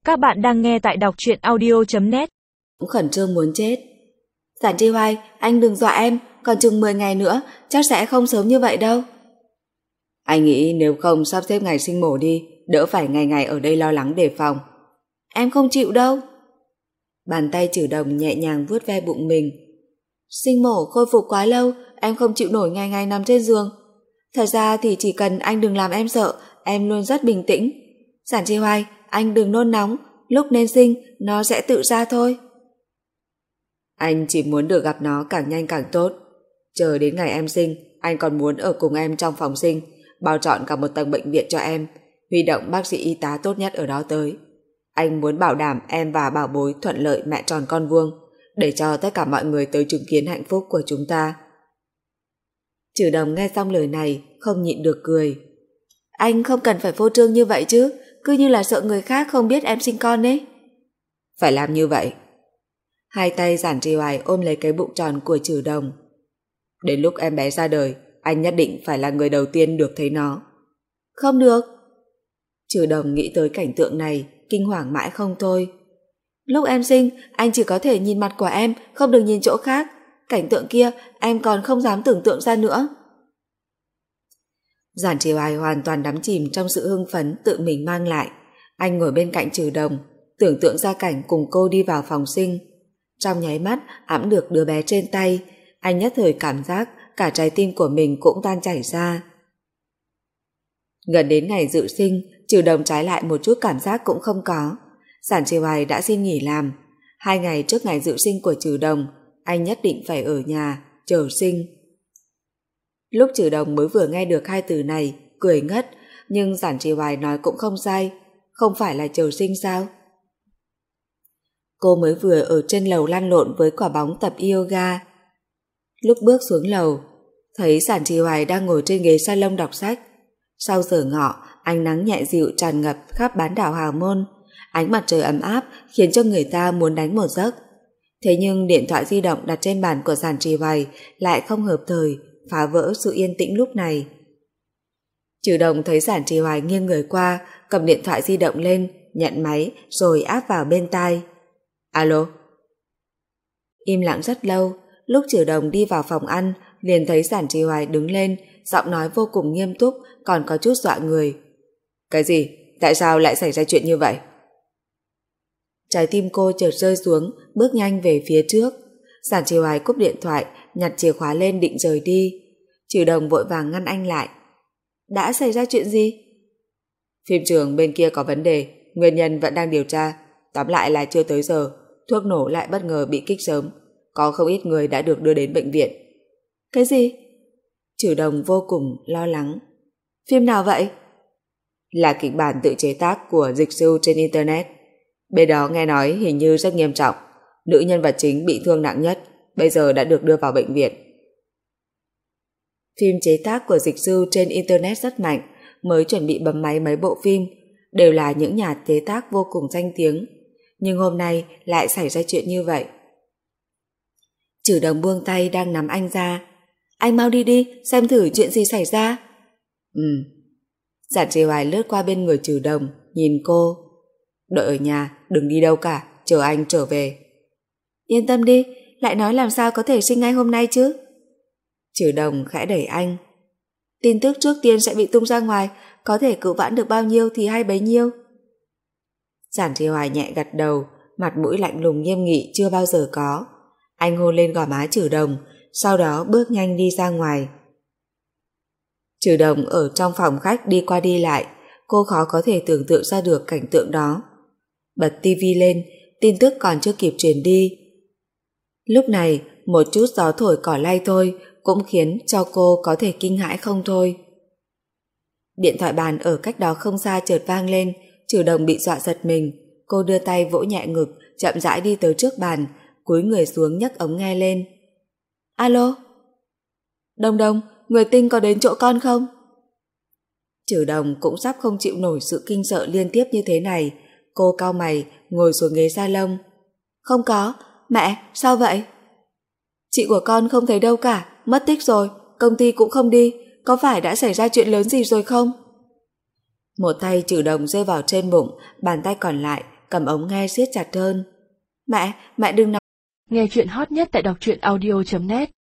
Các bạn đang nghe tại đọc truyện audio.net. Cũng khẩn trương muốn chết. Giản Tri Hoài, anh đừng dọa em, còn chừng 10 ngày nữa, chắc sẽ không sớm như vậy đâu. Anh nghĩ nếu không sắp xếp ngày sinh mổ đi, đỡ phải ngày ngày ở đây lo lắng đề phòng. Em không chịu đâu. Bàn tay Trử Đồng nhẹ nhàng vuốt ve bụng mình. Sinh mổ khôi phục quá lâu, em không chịu nổi ngày ngày nằm trên giường. Thật ra thì chỉ cần anh đừng làm em sợ, em luôn rất bình tĩnh. Giản Tri Hoài, anh đừng nôn nóng, lúc nên sinh, nó sẽ tự ra thôi. Anh chỉ muốn được gặp nó càng nhanh càng tốt. Chờ đến ngày em sinh, anh còn muốn ở cùng em trong phòng sinh, bao trọn cả một tầng bệnh viện cho em, huy động bác sĩ y tá tốt nhất ở đó tới. Anh muốn bảo đảm em và bảo bối thuận lợi mẹ tròn con vuông, để cho tất cả mọi người tới chứng kiến hạnh phúc của chúng ta. Trử Đồng nghe xong lời này, không nhịn được cười. Anh không cần phải phô trương như vậy chứ, cứ như là sợ người khác không biết em sinh con ấy. Phải làm như vậy. Hai tay Giản Tri Hoài ôm lấy cái bụng tròn của Trử Đồng. Đến lúc em bé ra đời, anh nhất định phải là người đầu tiên được thấy nó. Không được. Trử Đồng nghĩ tới cảnh tượng này, kinh hoàng mãi không thôi. Lúc em sinh, anh chỉ có thể nhìn mặt của em, không được nhìn chỗ khác. Cảnh tượng kia, em còn không dám tưởng tượng ra nữa. Giản Tri Hoài hoàn toàn đắm chìm trong sự hưng phấn tự mình mang lại. Anh ngồi bên cạnh Trử Đồng, tưởng tượng ra cảnh cùng cô đi vào phòng sinh. Trong nháy mắt ẵm được đứa bé trên tay, anh nhất thời cảm giác cả trái tim của mình cũng tan chảy ra. Gần đến ngày dự sinh, Trử Đồng trái lại một chút cảm giác cũng không có. Giản Tri Hoài đã xin nghỉ làm. 2 ngày trước ngày dự sinh của Trử Đồng, anh nhất định phải ở nhà chờ sinh. Lúc Trử Đồng mới vừa nghe được 2 từ này, cười ngất, nhưng Giản Tri Hoài nói cũng không sai, không phải là chờ sinh sao? Cô mới vừa ở trên lầu lăn lộn với quả bóng tập yoga. Lúc bước xuống lầu, thấy Giản Tri Hoài đang ngồi trên ghế salon đọc sách. Sau giờ ngọ, ánh nắng nhẹ dịu tràn ngập khắp bán đảo Hào Môn. Ánh mặt trời ấm áp khiến cho người ta muốn đánh một giấc. Thế nhưng điện thoại di động đặt trên bàn của Giản Tri Hoài lại không hợp thời, phá vỡ sự yên tĩnh lúc này. Trử Đồng thấy Giản Tri Hoài nghiêng người qua, cầm điện thoại di động lên, nhận máy rồi áp vào bên tai. Alo. Im lặng rất lâu, lúc Trử Đồng đi vào phòng ăn, liền thấy Giản Tri Hoài đứng lên, giọng nói vô cùng nghiêm túc, còn có chút dọa người. Cái gì? Tại sao lại xảy ra chuyện như vậy? Trái tim cô chợt rơi xuống, bước nhanh về phía trước. Giản Tri Hoài cúp điện thoại, nhặt chìa khóa lên định rời đi. Trử Đồng vội vàng ngăn anh lại. Đã xảy ra chuyện gì? Phim trường bên kia có vấn đề, nguyên nhân vẫn đang điều tra. Tóm lại là chưa tới giờ, thuốc nổ lại bất ngờ bị kích sớm. Có không ít người đã được đưa đến bệnh viện. Cái gì? Trử Đồng vô cùng lo lắng. Phim nào vậy? Là kịch bản tự chế tác của dịch sư trên Internet. Bên đó nghe nói hình như rất nghiêm trọng. Nữ nhân vật chính bị thương nặng nhất, bây giờ đã được đưa vào bệnh viện. Phim chế tác của dịch sư trên Internet rất mạnh, mới chuẩn bị bấm máy mấy bộ phim, đều là những nhà chế tác vô cùng danh tiếng. Nhưng hôm nay lại xảy ra chuyện như vậy. Trử Đồng buông tay đang nắm anh ra. Anh mau đi đi, xem thử chuyện gì xảy ra. Giản Tri Hoài lướt qua bên người Trử Đồng, nhìn cô. Đợi ở nhà, đừng đi đâu cả, chờ anh trở về. Yên tâm đi, lại nói làm sao có thể sinh ngay hôm nay chứ? Trử Đồng khẽ đẩy anh. Tin tức trước tiên sẽ bị tung ra ngoài, có thể cứu vãn được bao nhiêu thì hay bấy nhiêu. Giản Tri Hoài nhẹ gật đầu, mặt mũi lạnh lùng nghiêm nghị chưa bao giờ có. Anh hôn lên gò má Trử Đồng, sau đó bước nhanh đi ra ngoài. Trử Đồng ở trong phòng khách đi qua đi lại, cô khó có thể tưởng tượng ra được cảnh tượng đó. Bật tivi lên, tin tức còn chưa kịp truyền đi. Lúc này, một chút gió thổi cỏ lay thôi cũng khiến cho cô có thể kinh hãi không thôi. Điện thoại bàn ở cách đó không xa chợt vang lên, Trử Đồng bị dọa giật mình. Cô đưa tay vỗ nhẹ ngực, chậm rãi đi tới trước bàn, cúi người xuống nhấc ống nghe lên. Alo? Đồng Đồng, người tinh có đến chỗ con không? Trử Đồng cũng sắp không chịu nổi sự kinh sợ liên tiếp như thế này. Cô cau mày, ngồi xuống ghế salon. Không có. Mẹ, sao vậy? Chị của con không thấy đâu cả, mất tích rồi, công ty cũng không đi. Có phải đã xảy ra chuyện lớn gì rồi không? Một tay Trử Đồng rơi vào trên bụng, bàn tay còn lại cầm ống nghe siết chặt hơn. Mẹ đừng nói. Nghe chuyện hot nhất tại đọc truyện audio.net